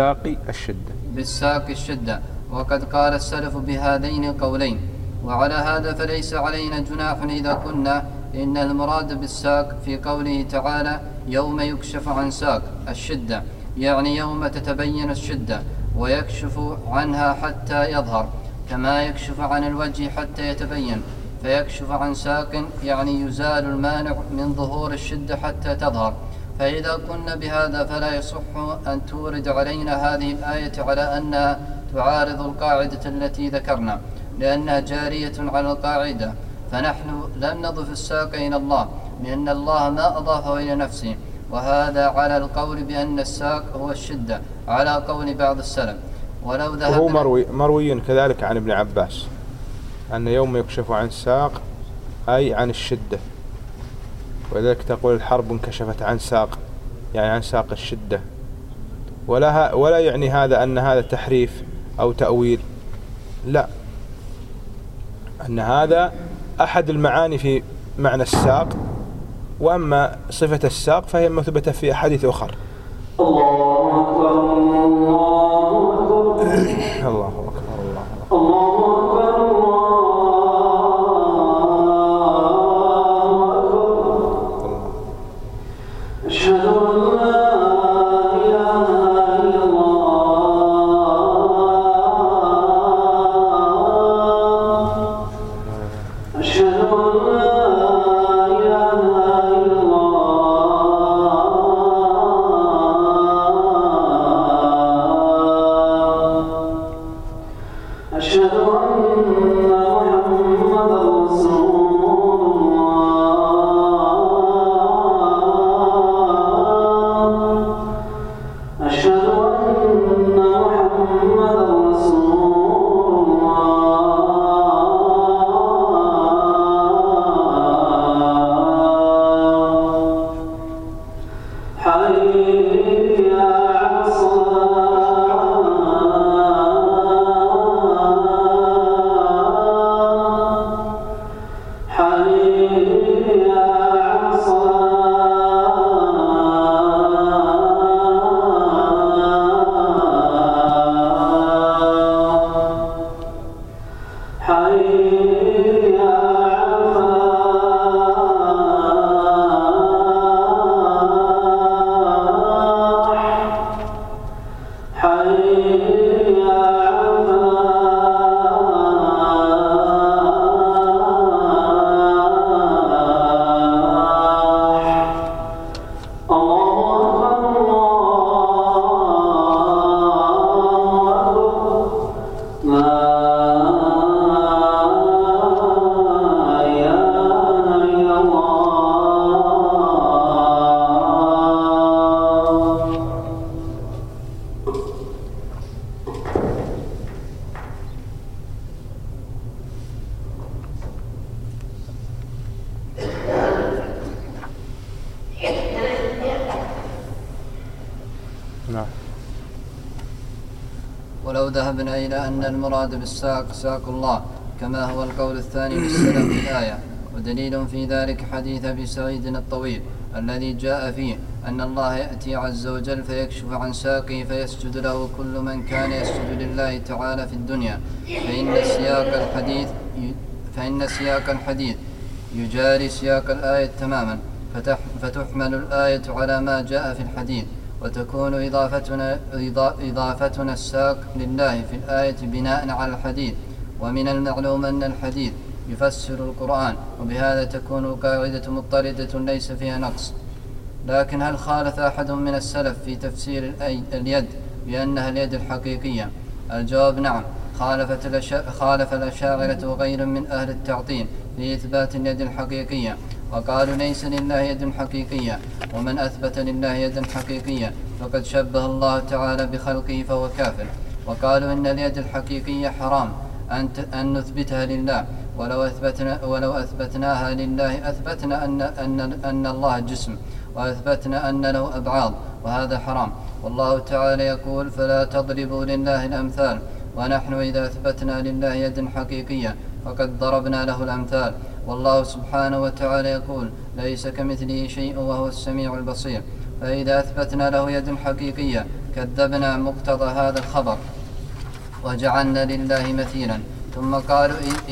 بالساق الشدة، وقد قال السلف بهذين القولين. وعلى هذا فليس علينا جناح إذا قلنا إن المراد بالساق في قوله تعالى يوم يكشف عن ساق الشدة، يعني يوم تتبين الشدة ويكشف عنها حتى يظهر، كما يكشف عن الوجه حتى يتبين، فيكشف عن ساق يعني يزال المانع من ظهور الشدة حتى تظهر. فإذا قلنا بهذا فلا يصح أن تورد علينا هذه الآية على أنها تعارض القاعدة التي ذكرنا، لأنها جارية على القاعدة، فنحن لم نضف الساق إلى الله لأن الله ما أضافه إلى نفسه، وهذا على القول بأن الساق هو الشدة على قول بعض السلف. ولو ذهب وهو مروي كذلك عن ابن عباس أن يوم يكشف عن ساق أي عن الشدة، ولذلك تقول الحرب انكشفت عن ساق يعني عن ساق الشدة، ولا يعني هذا أن هذا تحريف أو تأويل، لا، أن هذا أحد المعاني في معنى الساق، وأما صفة الساق فهي مثبتة في أحاديث أخرى. الله أكبر الله أشهد أن لا إله إلا الله أشهد أن لا إله إلا الله أشهد أن محمدا رسول ولو ذهبنا إلى أن المراد بالساق ساق الله كما هو القول الثاني للسلف في الآية، ودليل في ذلك حديث أبي سعيد الطويل الذي جاء فيه أن الله يأتي عز وجل فيكشف عن ساقه فيسجد له كل من كان يسجد لله تعالى في الدنيا، فإن سياق الحديث يجاري سياق الآية تماما، فتحمل الآية على ما جاء في الحديث، وتكون إضافتنا الساق لله في الآية بناء على الحديث. ومن المعلوم أن الحديث يفسر القرآن، وبهذا تكون القاعدة مضطردة ليس فيها نقص. لكن هل خالف أحد من السلف في تفسير اليد بأنها اليد الحقيقية؟ الجواب نعم، خالف الأشاعرة وغير من أهل التعطيل في إثبات اليد الحقيقية، وقالوا ليس لله يد حقيقية، ومن أثبت لله يدا حقيقية فقد شبه الله تعالى بخلقه فهو كافر. وقالوا إن اليد الحقيقية حرام أن نثبتها لله، ولو أثبتناها لله أثبتنا أن الله جسم، وأثبتنا أن له أبعاض، وهذا حرام. والله تعالى يقول فلا تضربوا لله الأمثال، ونحن إذا أثبتنا لله يد حقيقية فقد ضربنا له الأمثال. والله سبحانه وتعالى يقول ليس كمثله شيء وهو السميع البصير، فإذا أثبتنا له يد حقيقية كذبنا مقتضى هذا الخبر وجعلنا لله مثيلا. ثم قالوا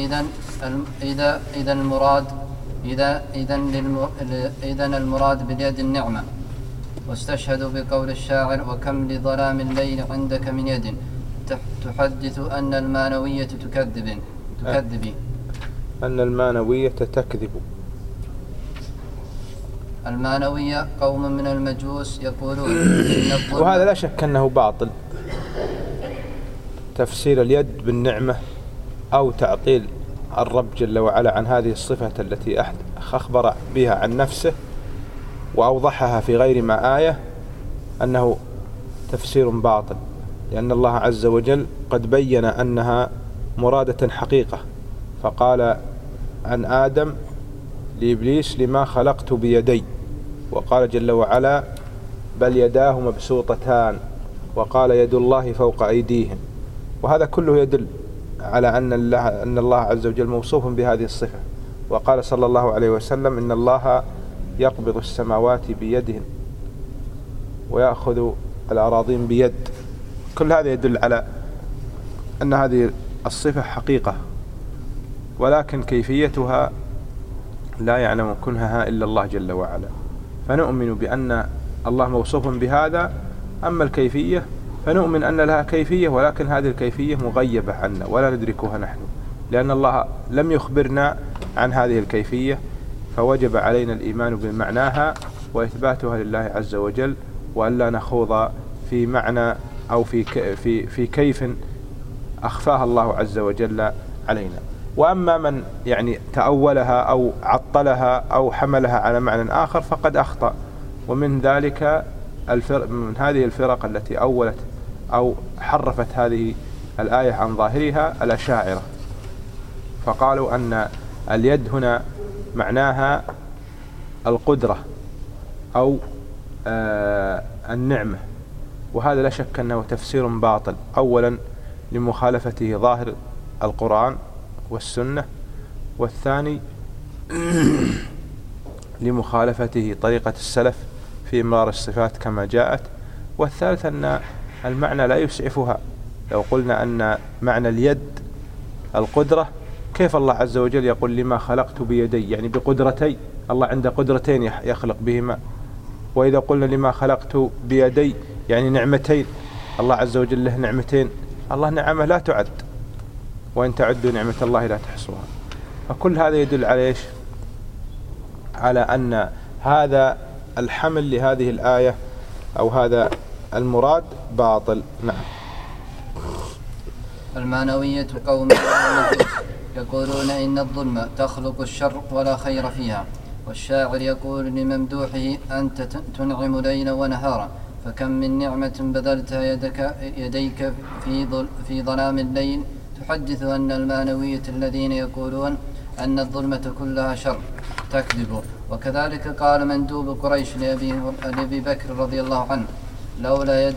إذن المراد باليد النعمة، واستشهدوا بقول الشاعر وكم لظلام الليل عندك من يد تحدث أن المانوية تكذب. أن المانوية تكذب. المانوية قوم من المجوس يقولون وهذا لا شك أنه باطل، تفسير اليد بالنعمة أو تعطيل الرب جل وعلا عن هذه الصفة التي أخبر بها عن نفسه وأوضحها في غير ما آية، أنه تفسير باطل، لأن الله عز وجل قد بين أنها مرادة حقيقة، فقال عن آدم لإبليس لما خلقت بيدي، وقال جل وعلا بل يداه مبسوطتان، وقال يد الله فوق أيديهم. وهذا كله يدل على أن الله عز وجل موصوف بهذه الصفة. وقال صلى الله عليه وسلم إن الله يقبض السماوات بيده ويأخذ الأراضين بيد. كل هذا يدل على أن هذه الصفة حقيقة، ولكن كيفيتها لا يعلم كنهها إلا الله جل وعلا، فنؤمن بأن الله موصوف بهذا. أما الكيفية فنؤمن أن لها كيفية، ولكن هذه الكيفية مغيبة عنا ولا ندركها نحن، لأن الله لم يخبرنا عن هذه الكيفية، فوجب علينا الإيمان بمعناها وإثباتها لله عز وجل، وأن لا نخوض في معنى أو في كيف أخفاها الله عز وجل علينا. وأما من يعني تأولها أو عطلها أو حملها على معنى آخر فقد أخطأ. ومن ذلك من هذه الفرق التي أولت أو حرفت هذه الآية عن ظاهرها الأشاعرة، فقالوا أن اليد هنا معناها القدرة أو النعمة، وهذا لا شك أنه تفسير باطل، أولا لمخالفته ظاهر القرآن والسنة، والثاني لمخالفته طريقة السلف في إمرار الصفات كما جاءت، والثالث أن المعنى لا يسعفها. لو قلنا أن معنى اليد القدرة، كيف الله عز وجل يقول لما خلقت بيدي، يعني بقدرتي، الله عنده قدرتين يخلق بهما. وإذا قلنا لما خلقت بيدي يعني نعمتين، الله عز وجل له نعمتين، الله نعمه لا تعد، وإن تعدوا نعمة الله لا تحصوها. فكل هذا يدل على إيش؟ على أن هذا الحمل لهذه الآية أو هذا المراد باطل. نعم. المعنوية قوم يقولون إن الظلم تخلق الشر ولا خير فيها، والشاعر يقول لممدوحه أنت تنعم ليلا ونهارا، فكم من نعمة بذلتها يديك في ظلام الليل، تحدث أن المعنوية الذين يقولون أن الظلمة كلها شر تكذب. وكذلك قال مندوب قريش لأبي بكر رضي الله عنه لولا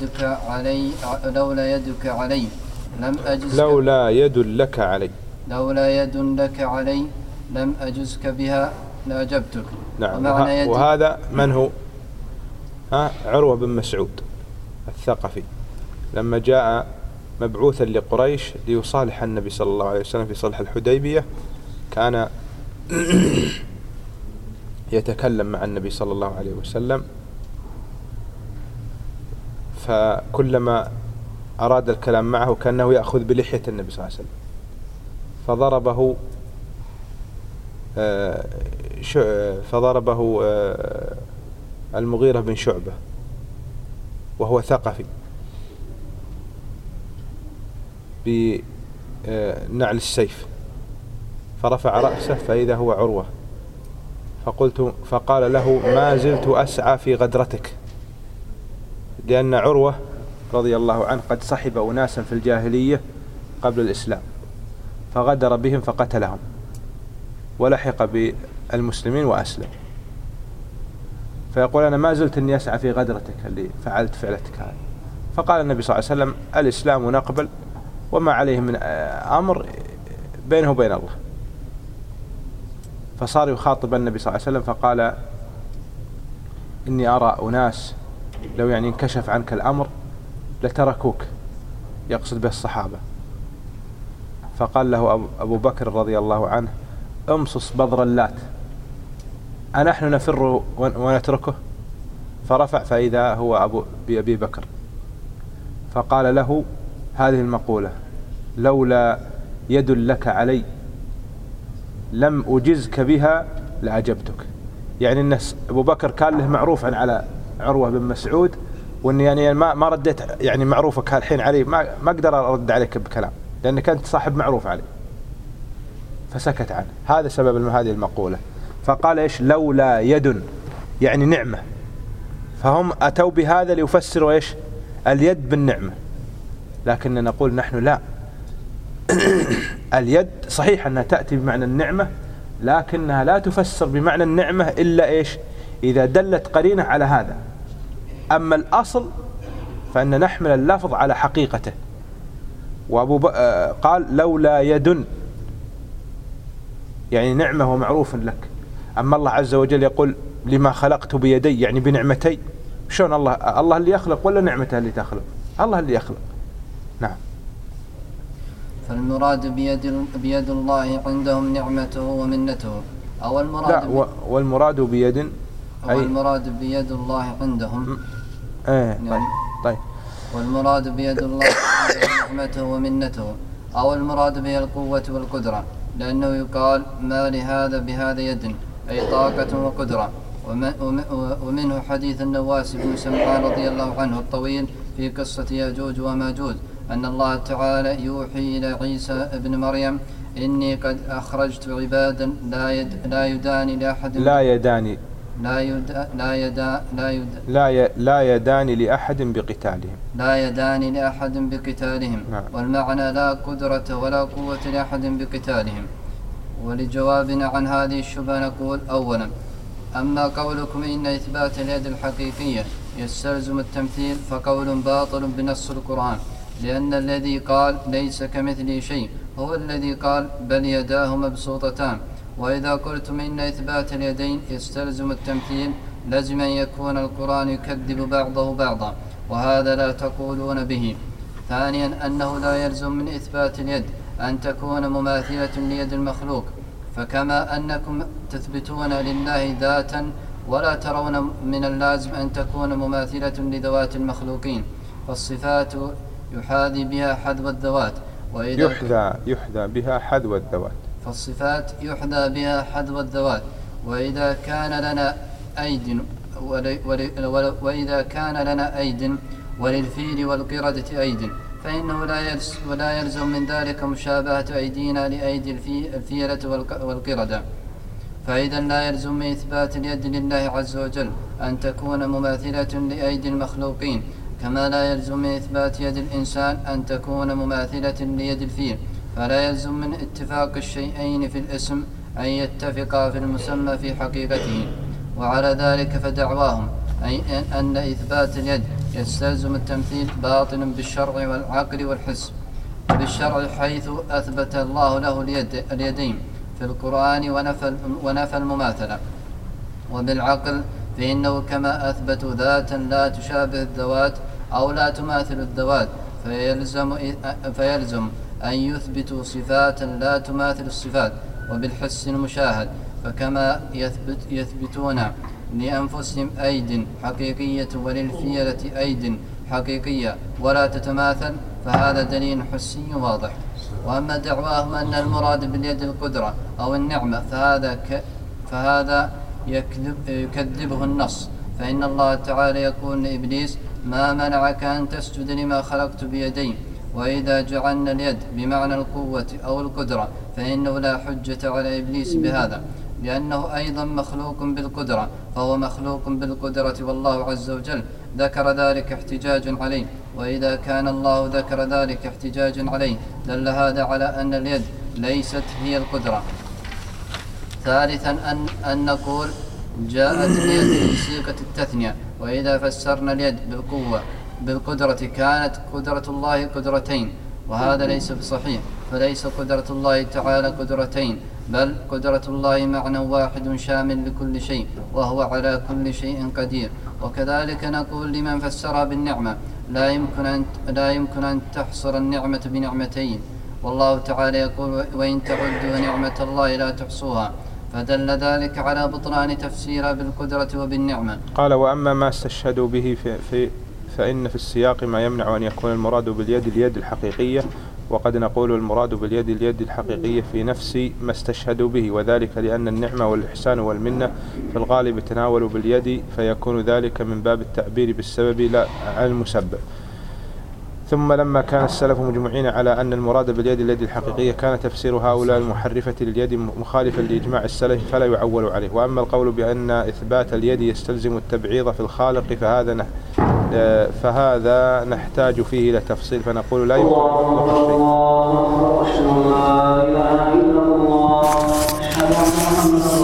يدك علي لم أجزك، لولا يد لك علي، لولا يد لك علي لم أجزك بها لأجبتك. نعم. وهذا من هو؟ عروة بن مسعود الثقفي، لما جاء مبعوثا لقريش ليصالح النبي صلى الله عليه وسلم في صلح الحديبية، كان يتكلم مع النبي صلى الله عليه وسلم، فكلما أراد الكلام معه كأنه يأخذ بلحية النبي صلى الله عليه وسلم، فضربه المغيرة بن شعبة وهو ثقفي بنعل السيف، فرفع رأسه فإذا هو عروة، فقال له ما زلت أسعى في غدرتك، لأن عروة رضي الله عنه قد صحب أناسا في الجاهلية قبل الإسلام فغدر بهم فقتلهم، ولحق بالمسلمين وأسلم، فيقول أنا ما زلت أني أسعى في غدرتك اللي فعلت فعلتك هذه. فقال النبي صلى الله عليه وسلم الإسلام نقبل وما عليه من أمر بينه وبين الله. فصار يخاطب النبي صلى الله عليه وسلم فقال إني أرى أناس لو يعني انكشف عنك الأمر لتركوك، يقصد به الصحابة. فقال له أبو بكر رضي الله عنه امصص بذر اللات، أنحن نفر ونتركه؟ فرفع فإذا هو بأبي بكر، فقال له هذه المقولة لولا يد لك علي لم أجزك بها لأجبتك. يعني الناس أبو بكر كان له معروف على عروة بن مسعود، وإني يعني ما رديت يعني معروفك الحين علي، ما أقدر أرد عليك بكلام لأنك أنت صاحب معروف علي، فسكت عنه. هذا سبب هذه المقولة. فقال إيش؟ لولا يد يعني نعمة، فهم أتوا بهذا ليفسروا إيش؟ اليد بالنعمة، لكن نقول نحن لا اليد صحيح أنها تأتي بمعنى النعمة، لكنها لا تفسر بمعنى النعمة إلا إيش؟ إذا دلت قرينة على هذا. أما الأصل فإن نحمل اللفظ على حقيقته. قال لولا يد يعني نعمة ومعروف لك. أما الله عز وجل يقول لما خلقت بيدي يعني بنعمتي، شلون الله اللي يخلق ولا نعمته اللي تخلق؟ الله اللي يخلق. نعم. فالمراد بيد الله عندهم نعمته ومنته، أو المراد لا والمراد بيد والمراد بيد الله عندهم طيب والمراد بيد الله عندهم نعمته ومنته، أو المراد به القوة والقدرة، لأنه يقال ما لهذا بهذا يد، أي طاقة وقدرة. ومنه حديث النواس بن سمعان رضي الله عنه الطويل في قصة ياجوج وماجوج، أن الله تعالى يوحي إلى عيسى ابن مريم: إني قد أخرجت عبادا لا يدان لأحد لا يدان لأحد بقتالهم. لا يدان لأحد بقتالهم. نعم. والمعنى لا قدرة ولا قوة لأحد بقتالهم. ولجوابنا عن هذه الشبهة نقول: أولا، أما قولكم إن إثبات اليد الحقيقية يستلزم التمثيل فقول باطل بنص القرآن، لأن الذي قال ليس كمثله شيء هو الذي قال بل يداه مبسوطتان. وإذا قلتم إن إثبات اليدين يستلزم التمثيل لازم أن يكون القرآن يكذب بعضه بعضا، وهذا لا تقولون به. ثانيا، أنه لا يلزم من إثبات اليد أن تكون مماثلة ليد المخلوق، فكما أنكم تثبتون لله ذاتا ولا ترون من اللازم أن تكون مماثلة لذوات المخلوقين، فالصفات يحاذي بها حذو الذوات، يحذى بها حذو الذوات، فالصفات يحذى بها حذو الذوات. وإذا كان لنا أيد وللفيل والقردة أيد فإنه لا يلزم من ذلك مشابهة أيدينا لأيدي الفيلة والقردة. فإذا لا يلزم من إثبات اليد لله عز وجل أن تكون مماثلة لأيدي المخلوقين، كما لا يلزم من إثبات يد الإنسان أن تكون مماثلة ليد الفيل. فلا يلزم من اتفاق الشيئين في الاسم أن يتفقا في المسمى في حقيقته. وعلى ذلك فدعواهم أي أن إثبات اليد يستلزم التمثيل باطل بالشرع والعقل والحس. بالشرع حيث أثبت الله له اليدين في القرآن ونفى المماثلة، وبالعقل فإنه كما أثبتوا ذاتا لا تشابه الذوات أو لا تماثل الذوات فيلزم أن يثبتوا صفات لا تماثل الصفات. وبالحس المشاهد فكما يثبتون لأنفسهم أيد حقيقية وللفيلة أيد حقيقية ولا تتماثل، فهذا دليل حسي واضح. وأما دعواهم أن المراد باليد القدرة أو النعمة فهذا يكذبه النص، فإن الله تعالى يقول لإبليس: ما منعك أن تسجد لما خلقت بيدي. وإذا جعلنا اليد بمعنى القوة أو القدرة فإنه لا حجة على إبليس بهذا، لأنه أيضا مخلوق بالقدرة، فهو مخلوق بالقدرة والله عز وجل ذكر ذلك احتجاجا عليه. وإذا كان الله ذكر ذلك احتجاجا عليه دل هذا على أن اليد ليست هي القدرة. ثالثا، أن نقول جاءت اليد بصيغة التثنية، وإذا فسرنا اليد بالقدرة كانت قدرة الله قدرتين، وهذا ليس بصحيح، فليس قدرة الله تعالى قدرتين، بل قدرة الله معنى واحد شامل لكل شيء، وهو على كل شيء قدير. وكذلك نقول لمن فسرها بالنعمة: لا يمكن أن تحصر النعمة بنعمتين، والله تعالى يقول: وإن تعدوا نعمة الله لا تحصوها، فدل ذلك على بطلان تفسيرها بالقدرة وبالنعمة. قال: وأما ما استشهدوا به فإن في السياق ما يمنع أن يكون المراد باليد اليد الحقيقية، وقد نقول المراد باليد اليد الحقيقية في نفس ما استشهدوا به، وذلك لأن النعمة والإحسان والمنة في الغالب تناولوا باليد، فيكون ذلك من باب التعبير بالسبب لا عن المسبب. ثم لما كان السلف مجمعين على أن المراد باليد اليد الحقيقية كان تفسير هؤلاء المحرفة لليد مخالفا لإجماع السلف فلا يعول عليه. وأما القول بأن إثبات اليد يستلزم التبعيض في الخالق فهذا نحتاج فيه إلى تفصيل، فنقول لا يمكن الله أشهد أن لا إله إلا الله أشهد أن محمدا